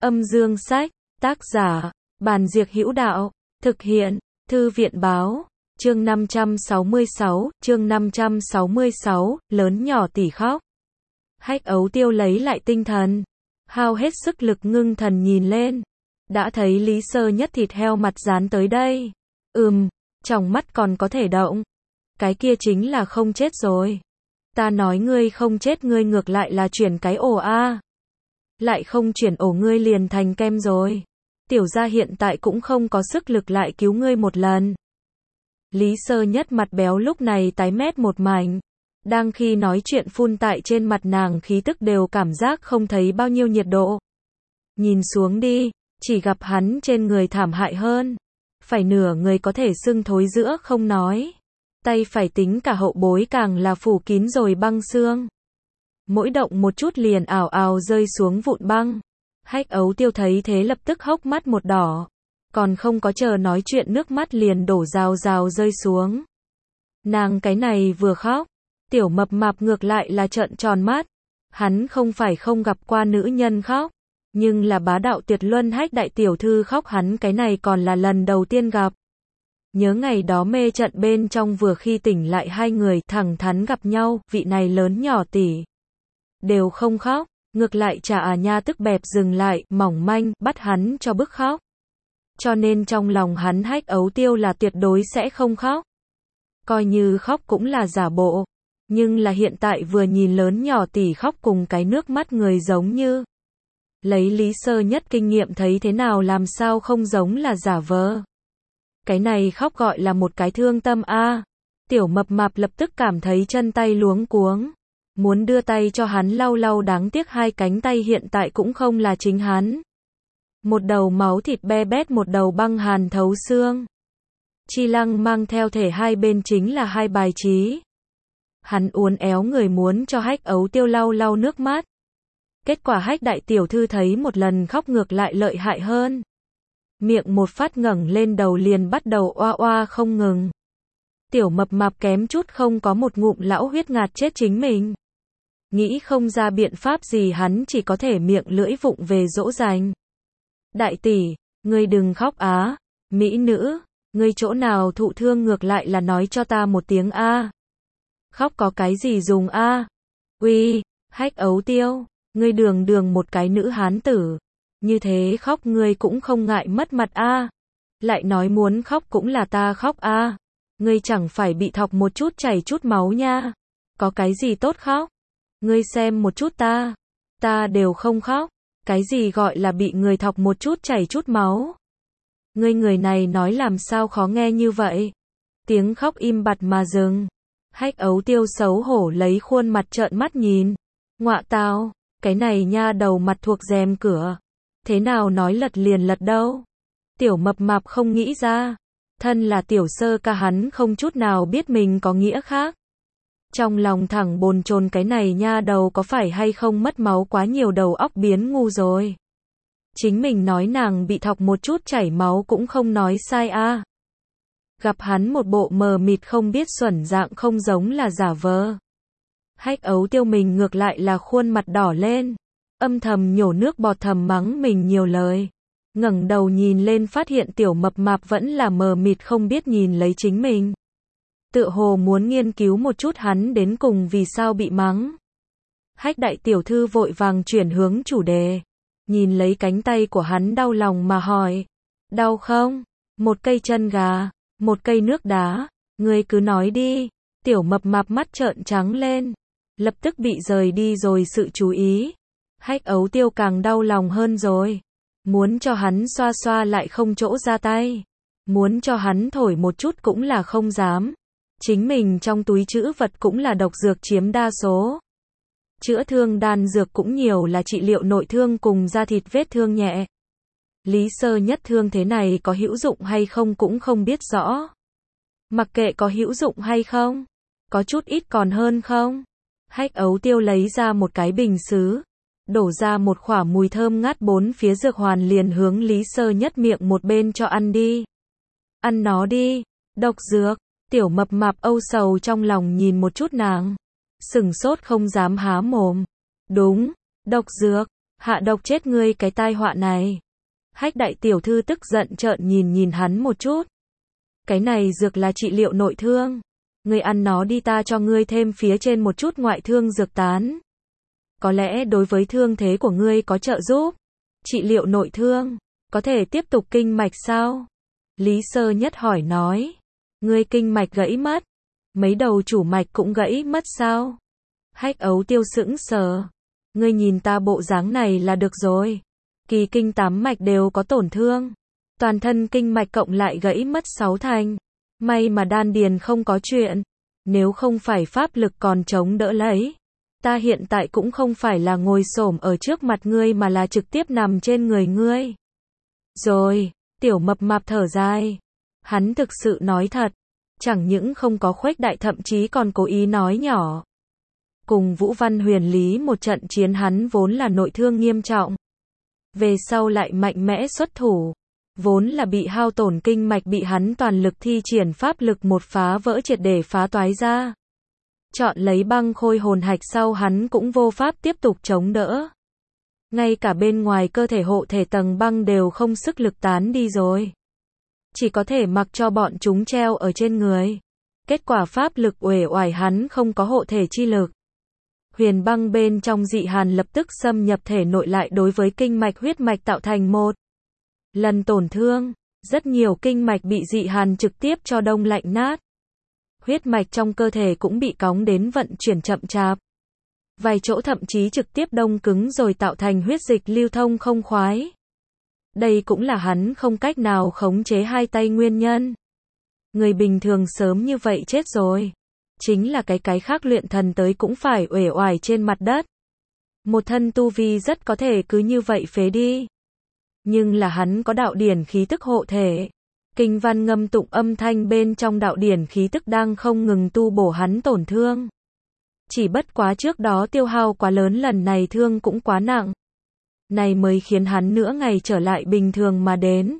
Âm dương sách, tác giả, Bàn Diệc Hữu Đạo, thực hiện, Thư viện Báo, chương 566, lớn nhỏ tỉ khóc. Hách Ấu Tiêu lấy lại tinh thần, hao hết sức lực ngưng thần nhìn lên, đã thấy Lý Sơ Nhất thịt heo mặt dán tới đây. Trong mắt còn có thể động. Cái kia chính là không chết rồi. Ta nói ngươi không chết, ngươi ngược lại là chuyển cái ổ a. Lại không chuyển ổ ngươi liền thành kem rồi. Tiểu gia hiện tại cũng không có sức lực lại cứu ngươi một lần. Lý Sơ Nhất mặt béo lúc này tái mét một mảnh. Đang khi nói chuyện phun tại trên mặt nàng khí tức đều cảm giác không thấy bao nhiêu nhiệt độ. Nhìn xuống đi, chỉ gặp hắn trên người thảm hại hơn. Phải nửa người có thể sưng thối giữa không nói. Tay phải tính cả hậu bối càng là phủ kín rồi băng xương. Mỗi động một chút liền ảo ảo rơi xuống vụn băng. Hách Ấu Tiêu thấy thế lập tức hốc mắt một đỏ. Còn không có chờ nói chuyện nước mắt liền đổ rào rào rơi xuống. Nàng cái này vừa khóc. Tiểu Mập Mạp ngược lại là trợn tròn mắt. Hắn không phải không gặp qua nữ nhân khóc. Nhưng là bá đạo tuyệt luân Hách đại tiểu thư khóc hắn cái này còn là lần đầu tiên gặp. Nhớ ngày đó mê trận bên trong vừa khi tỉnh lại hai người thẳng thắn gặp nhau, vị này lớn nhỏ tỷ đều không khóc, ngược lại Trà Nha tức bẹp dừng lại, mỏng manh, bắt hắn cho bức khóc. Cho nên trong lòng hắn Hách Ấu Tiêu là tuyệt đối sẽ không khóc. Coi như khóc cũng là giả bộ. Nhưng là hiện tại vừa nhìn lớn nhỏ tỷ khóc cùng cái nước mắt người giống như. Lấy Lý Sơ Nhất kinh nghiệm thấy thế nào làm sao không giống là giả vờ. Cái này khóc gọi là một cái thương tâm a. Tiểu Mập Mạp lập tức cảm thấy chân tay luống cuống. Muốn đưa tay cho hắn lau lau đáng tiếc hai cánh tay hiện tại cũng không là chính hắn. Một đầu máu thịt be bét một đầu băng hàn thấu xương. Chi Lăng mang theo thể hai bên chính là hai bài trí. Hắn uốn éo người muốn cho Hách Ấu Tiêu lau lau nước mắt. Kết quả Hách đại tiểu thư thấy một lần khóc ngược lại lợi hại hơn. Miệng một phát ngẩng lên đầu liền bắt đầu oa oa không ngừng. Tiểu Mập Mạp kém chút không có một ngụm lão huyết ngạt chết chính mình. Nghĩ không ra biện pháp gì hắn chỉ có thể miệng lưỡi vụng về dỗ dành. Đại tỷ, ngươi đừng khóc á. Mỹ nữ, ngươi chỗ nào thụ thương ngược lại là nói cho ta một tiếng a. Khóc có cái gì dùng a? Uy, Hách Ấu Tiêu, ngươi đường một cái nữ hán tử. Như thế khóc ngươi cũng không ngại mất mặt a. Lại nói muốn khóc cũng là ta khóc a. Ngươi chẳng phải bị thọc một chút chảy chút máu nha. Có cái gì tốt khóc? Ngươi xem một chút ta đều không khóc. Cái gì gọi là bị người thọc một chút chảy chút máu? Ngươi người này nói làm sao khó nghe như vậy? Tiếng khóc im bặt mà dừng. Hách Ấu Tiêu xấu hổ lấy khuôn mặt trợn mắt nhìn. Ngọa tao, cái này nha đầu mặt thuộc rèm cửa. Thế nào nói lật liền lật đâu? Tiểu Mập Mạp không nghĩ ra. Thân là tiểu sơ ca hắn không chút nào biết mình có nghĩa khác. Trong lòng thẳng bồn chồn cái này nha đầu có phải hay không mất máu quá nhiều đầu óc biến ngu rồi. Chính mình nói nàng bị thọc một chút chảy máu cũng không nói sai a. Gặp hắn một bộ mờ mịt không biết xuẩn dạng không giống là giả vờ. Hách Ấu Tiêu mình ngược lại là khuôn mặt đỏ lên. Âm thầm nhổ nước bọt thầm mắng mình nhiều lời. Ngẩng đầu nhìn lên phát hiện Tiểu Mập Mạp vẫn là mờ mịt không biết nhìn lấy chính mình. Tựa hồ muốn nghiên cứu một chút hắn đến cùng vì sao bị mắng. Hách đại tiểu thư vội vàng chuyển hướng chủ đề. Nhìn lấy cánh tay của hắn đau lòng mà hỏi. Đau không? Một cây chân gà, một cây nước đá. Ngươi cứ nói đi. Tiểu Mập Mạp mắt trợn trắng lên. Lập tức bị rời đi rồi sự chú ý. Hách Ấu Tiêu càng đau lòng hơn rồi. Muốn cho hắn xoa xoa lại không chỗ ra tay. Muốn cho hắn thổi một chút cũng là không dám. Chính mình trong túi trữ vật cũng là độc dược chiếm đa số. Chữa thương đan dược cũng nhiều là trị liệu nội thương cùng da thịt vết thương nhẹ. Lý Sơ Nhất thương thế này có hữu dụng hay không cũng không biết rõ. Mặc kệ có hữu dụng hay không, có chút ít còn hơn không. Hách Ấu Tiêu lấy ra một cái bình sứ, đổ ra một khỏa mùi thơm ngát bốn phía dược hoàn liền hướng Lý Sơ Nhất miệng một bên cho ăn đi. Ăn nó đi, độc dược. Tiểu Mập Mạp âu sầu trong lòng nhìn một chút nàng. Sửng sốt không dám há mồm. Đúng, độc dược. Hạ độc chết ngươi cái tai họa này. Hách đại tiểu thư tức giận trợn nhìn hắn một chút. Cái này dược là trị liệu nội thương. Ngươi ăn nó đi, ta cho ngươi thêm phía trên một chút ngoại thương dược tán. Có lẽ đối với thương thế của ngươi có trợ giúp. Trị liệu nội thương, có thể tiếp tục kinh mạch sao? Lý Sơ Nhất hỏi nói. Ngươi kinh mạch gãy mất. Mấy đầu chủ mạch cũng gãy mất sao? Hách Ấu Tiêu sững sờ. Ngươi nhìn ta bộ dáng này là được rồi. Kỳ kinh 8 mạch đều có tổn thương. Toàn thân kinh mạch cộng lại gãy mất 6 thành. May mà đan điền không có chuyện. Nếu không phải pháp lực còn chống đỡ lấy. Ta hiện tại cũng không phải là ngồi xổm ở trước mặt ngươi mà là trực tiếp nằm trên người ngươi. Rồi, tiểu mập mạp thở dài. Hắn thực sự nói thật. Chẳng những không có khuếch đại thậm chí còn cố ý nói nhỏ. Cùng Vũ Văn Huyền Lý một trận chiến hắn vốn là nội thương nghiêm trọng. Về sau lại mạnh mẽ xuất thủ. Vốn là bị hao tổn kinh mạch bị hắn toàn lực thi triển pháp lực một phá vỡ triệt để phá toái ra. Chọn lấy băng khôi hồn hạch sau hắn cũng vô pháp tiếp tục chống đỡ. Ngay cả bên ngoài cơ thể hộ thể tầng băng đều không sức lực tán đi rồi. Chỉ có thể mặc cho bọn chúng treo ở trên người. Kết quả pháp lực uể oải hắn không có hộ thể chi lực. Huyền băng bên trong dị hàn lập tức xâm nhập thể nội lại đối với kinh mạch huyết mạch tạo thành một lần tổn thương. Rất nhiều kinh mạch bị dị hàn trực tiếp cho đông lạnh nát. Huyết mạch trong cơ thể cũng bị cóng đến vận chuyển chậm chạp. Vài chỗ thậm chí trực tiếp đông cứng rồi tạo thành huyết dịch lưu thông không khoái. Đây cũng là hắn không cách nào khống chế hai tay nguyên nhân. Người bình thường sớm như vậy chết rồi. Chính là cái khác luyện thần tới cũng phải uể oải trên mặt đất. Một thân tu vi rất có thể cứ như vậy phế đi. Nhưng là hắn có đạo điển khí tức hộ thể. Kinh văn ngâm tụng âm thanh bên trong đạo điển khí tức đang không ngừng tu bổ hắn tổn thương. Chỉ bất quá trước đó tiêu hao quá lớn, lần này thương cũng quá nặng. Này mới khiến hắn nửa ngày trở lại bình thường mà đến.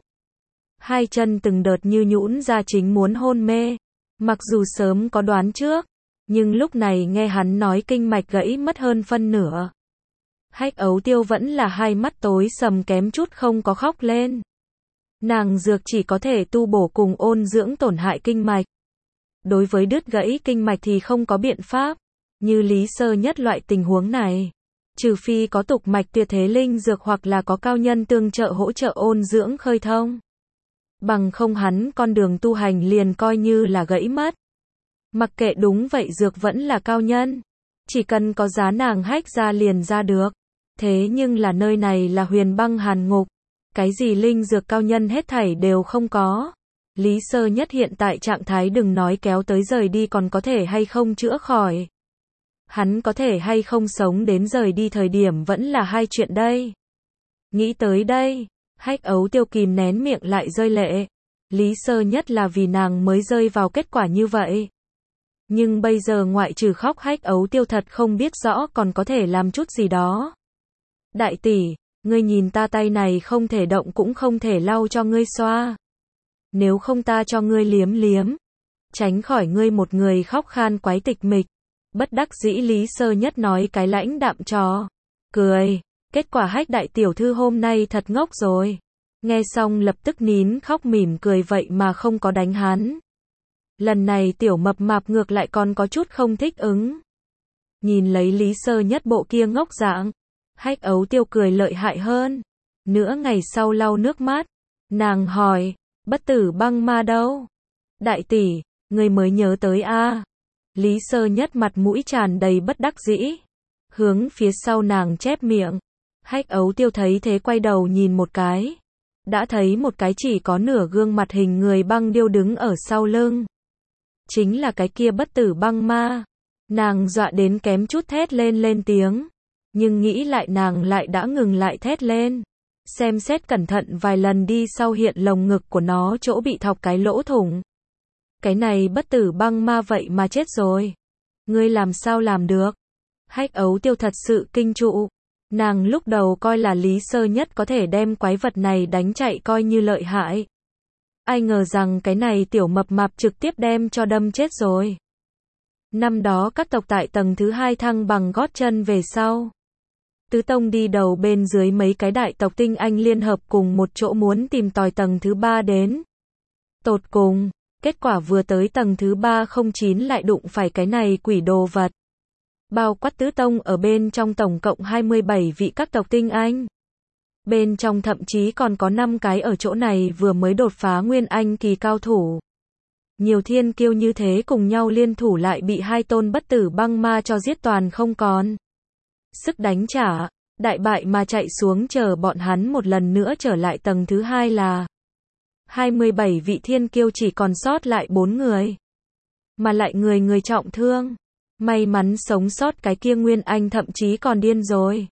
Hai chân từng đợt như nhũn ra chính muốn hôn mê. Mặc dù sớm có đoán trước, nhưng lúc này nghe hắn nói kinh mạch gãy mất hơn phân nửa. Hách Ấu Tiêu vẫn là hai mắt tối sầm kém chút không có khóc lên. Nàng dược chỉ có thể tu bổ cùng ôn dưỡng tổn hại kinh mạch. Đối với đứt gãy kinh mạch thì không có biện pháp. Như Lý Sơ Nhất loại tình huống này. Trừ phi có tục mạch tuyệt thế linh dược hoặc là có cao nhân tương trợ hỗ trợ ôn dưỡng khơi thông. Bằng không hắn con đường tu hành liền coi như là gãy mất. Mặc kệ đúng vậy dược vẫn là cao nhân. Chỉ cần có giá nàng hách ra liền ra được. Thế nhưng là nơi này là huyền băng hàn ngục. Cái gì linh dược cao nhân hết thảy đều không có. Lý Sơ Nhất hiện tại trạng thái đừng nói kéo tới rời đi còn có thể hay không chữa khỏi. Hắn có thể hay không sống đến rời đi thời điểm vẫn là hai chuyện đây. Nghĩ tới đây, Hách Ấu Tiêu kìm nén miệng lại rơi lệ. Lý Sơ Nhất là vì nàng mới rơi vào kết quả như vậy. Nhưng bây giờ ngoại trừ khóc Hách Ấu Tiêu thật không biết rõ còn có thể làm chút gì đó. Đại tỷ, ngươi nhìn ta tay này không thể động cũng không thể lau cho ngươi xoa. Nếu không ta cho ngươi liếm liếm. Tránh khỏi ngươi một người khóc khan quái tịch mịch. Bất đắc dĩ Lý Sơ Nhất nói cái lãnh đạm trò. Cười. Kết quả Hách đại tiểu thư hôm nay thật ngốc rồi. Nghe xong lập tức nín khóc mỉm cười vậy mà không có đánh hắn. Lần này tiểu mập mạp ngược lại còn có chút không thích ứng. Nhìn lấy Lý Sơ Nhất bộ kia ngốc dạng. Hách Ấu Tiêu cười lợi hại hơn. Nửa ngày sau lau nước mắt. Nàng hỏi, bất tử băng ma đâu? Đại tỷ, người mới nhớ tới a. Lý Sơ Nhất mặt mũi tràn đầy bất đắc dĩ. Hướng phía sau nàng chép miệng. Hách Ấu Tiêu thấy thế quay đầu nhìn một cái. Đã thấy một cái chỉ có nửa gương mặt hình người băng điêu đứng ở sau lưng. Chính là cái kia bất tử băng ma. Nàng dọa đến kém chút thét lên tiếng. Nhưng nghĩ lại nàng lại đã ngừng lại thét lên. Xem xét cẩn thận vài lần đi sau hiện lồng ngực của nó chỗ bị thọc cái lỗ thủng. Cái này bất tử băng ma vậy mà chết rồi. Ngươi làm sao làm được? Hách Ấu Tiêu thật sự kinh trụ. Nàng lúc đầu coi là Lý Sơ Nhất có thể đem quái vật này đánh chạy coi như lợi hại. Ai ngờ rằng cái này tiểu mập mạp trực tiếp đem cho đâm chết rồi. Năm đó các tộc tại tầng thứ 2 thăng bằng gót chân về sau. Tứ Tông đi đầu bên dưới mấy cái đại tộc tinh anh liên hợp cùng một chỗ muốn tìm tòi tầng thứ 3 đến. Tột cùng, kết quả vừa tới tầng thứ 309 lại đụng phải cái này quỷ đồ vật. Bao quát Tứ Tông ở bên trong tổng cộng 27 vị các tộc tinh anh. Bên trong thậm chí còn có 5 cái ở chỗ này vừa mới đột phá nguyên anh kỳ cao thủ. Nhiều thiên kiêu như thế cùng nhau liên thủ lại bị hai tôn bất tử băng ma cho giết toàn không còn. Sức đánh trả, đại bại mà chạy xuống chờ bọn hắn một lần nữa trở lại tầng thứ 2 là 27 vị thiên kiêu chỉ còn sót lại 4 người. Mà lại người người trọng thương. May mắn sống sót cái kia Nguyên Anh thậm chí còn điên rồi.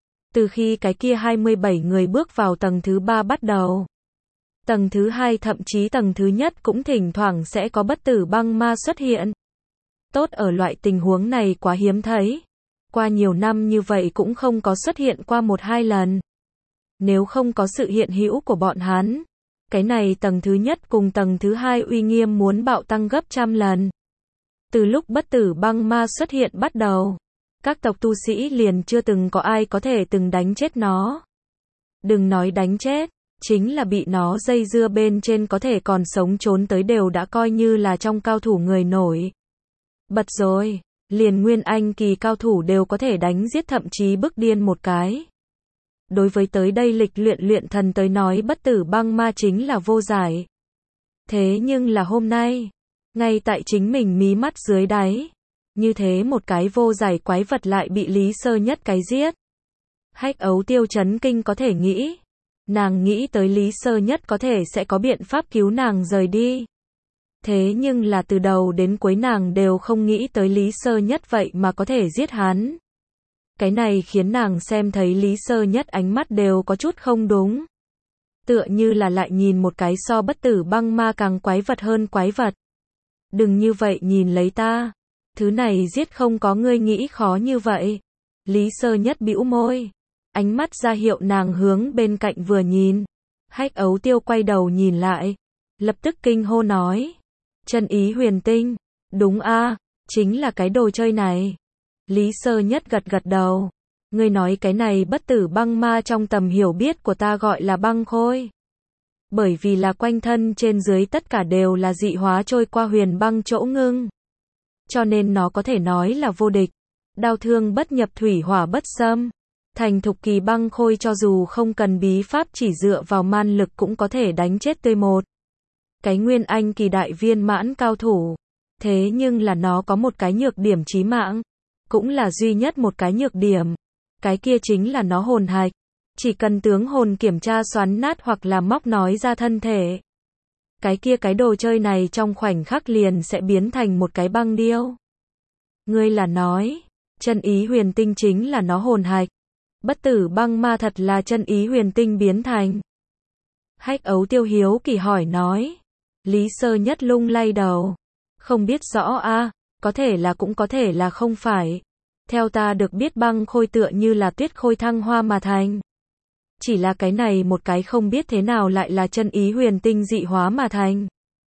Từ khi cái kia 27 người bước vào tầng thứ 3 bắt đầu. Tầng thứ 2 thậm chí tầng thứ nhất cũng thỉnh thoảng sẽ có bất tử băng ma xuất hiện. Tốt ở loại tình huống này quá hiếm thấy. Qua nhiều năm như vậy cũng không có xuất hiện qua 1-2 lần. Nếu không có sự hiện hữu của bọn hắn, cái này tầng thứ nhất cùng tầng thứ 2 uy nghiêm muốn bạo tăng gấp trăm lần. Từ lúc bất tử băng ma xuất hiện bắt đầu, các tộc tu sĩ liền chưa từng có ai có thể từng đánh chết nó. Đừng nói đánh chết, chính là bị nó dây dưa bên trên có thể còn sống trốn tới đều đã coi như là trong cao thủ người nổi. Bật rồi, liền nguyên anh kỳ cao thủ đều có thể đánh giết thậm chí bức điên một cái. Đối với tới đây lịch luyện thần tới nói bất tử băng ma chính là vô giải. Thế nhưng là hôm nay, ngay tại chính mình mí mắt dưới đáy, như thế một cái vô giải quái vật lại bị Lý Sơ Nhất cái giết. Hách Ấu Tiêu chấn kinh có thể nghĩ. Nàng nghĩ tới Lý Sơ Nhất có thể sẽ có biện pháp cứu nàng rời đi. Thế nhưng là từ đầu đến cuối nàng đều không nghĩ tới Lý Sơ Nhất vậy mà có thể giết hắn. Cái này khiến nàng xem thấy Lý Sơ Nhất ánh mắt đều có chút không đúng. Tựa như là lại nhìn một cái so bất tử băng ma càng quái vật hơn quái vật. Đừng như vậy nhìn lấy ta. Thứ này giết không có ngươi nghĩ khó như vậy. Lý Sơ Nhất bĩu môi. Ánh mắt ra hiệu nàng hướng bên cạnh vừa nhìn. Hách Ấu Tiêu quay đầu nhìn lại. Lập tức kinh hô nói. Chân ý huyền tinh. Đúng a, chính là cái đồ chơi này. Lý Sơ Nhất gật gật đầu. Ngươi nói cái này bất tử băng ma trong tầm hiểu biết của ta gọi là băng khôi. Bởi vì là quanh thân trên dưới tất cả đều là dị hóa trôi qua huyền băng chỗ ngưng. Cho nên nó có thể nói là vô địch. Đao thương bất nhập thủy hỏa bất xâm. Thành thục kỳ băng khôi cho dù không cần bí pháp chỉ dựa vào man lực cũng có thể đánh chết tươi một. Cái nguyên anh kỳ đại viên mãn cao thủ. Thế nhưng là nó có một cái nhược điểm chí mạng. Cũng là duy nhất một cái nhược điểm. Cái kia chính là nó hồn hạch. Chỉ cần tướng hồn kiểm tra xoắn nát hoặc là móc nói ra thân thể. Cái kia cái đồ chơi này trong khoảnh khắc liền sẽ biến thành một cái băng điêu. Ngươi là nói, chân ý huyền tinh chính là nó hồn hạch. Bất tử băng ma thật là chân ý huyền tinh biến thành. Hách Ấu Tiêu hiếu kỳ hỏi nói. Lý Sơ Nhất lung lay đầu. Không biết rõ a, có thể là cũng có thể là không phải. Theo ta được biết băng khôi tựa như là tuyết khôi thăng hoa mà thành. Chỉ là cái này một cái không biết thế nào lại là chân ý huyền tinh dị hóa mà thành.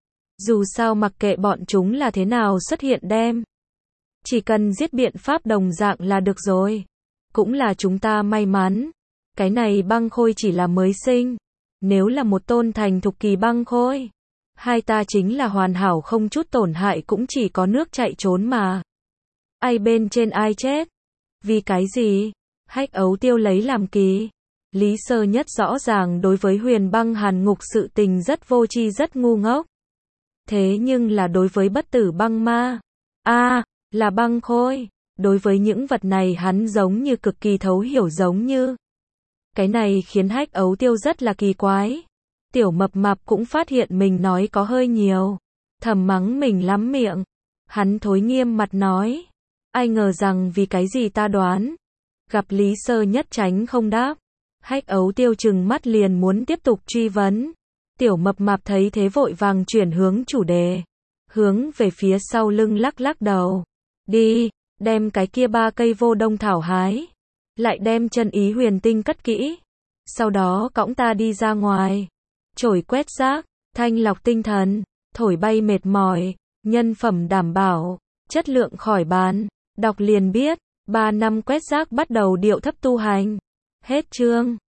Dù sao mặc kệ bọn chúng là thế nào xuất hiện đem. Chỉ cần giết biện pháp đồng dạng là được rồi. Cũng là chúng ta may mắn. Cái này băng khôi chỉ là mới sinh. Nếu là một tôn thành thục kỳ băng khôi. Hai ta chính là hoàn hảo không chút tổn hại cũng chỉ có nước chạy trốn mà. Ai bên trên ai chết. Vì cái gì? Hách Ấu Tiêu lấy làm kỳ. Lý Sơ Nhất rõ ràng đối với huyền băng hàn ngục sự tình rất vô tri rất ngu ngốc. Thế nhưng là đối với bất tử băng ma. Là băng khôi. Đối với những vật này hắn giống như cực kỳ thấu hiểu giống như. Cái này khiến Hách Ấu Tiêu rất là kỳ quái. Tiểu mập mạp cũng phát hiện mình nói có hơi nhiều. Thầm mắng mình lắm miệng. Hắn thối nghiêm mặt nói. Ai ngờ rằng vì cái gì ta đoán. Gặp Lý Sơ Nhất tránh không đáp. Hách Ấu Tiêu trừng mắt liền muốn tiếp tục truy vấn. Tiểu mập mạp thấy thế vội vàng chuyển hướng chủ đề. Hướng về phía sau lưng lắc lắc đầu. Đi, đem cái kia 3 cây vô đông thảo hái. Lại đem chân ý huyền tinh cất kỹ. Sau đó cõng ta đi ra ngoài. Chổi quét rác, thanh lọc tinh thần, thổi bay mệt mỏi, nhân phẩm đảm bảo, chất lượng khỏi bàn. Đọc liền biết, 3 năm quét rác bắt đầu điệu thấp tu hành. Hết chương.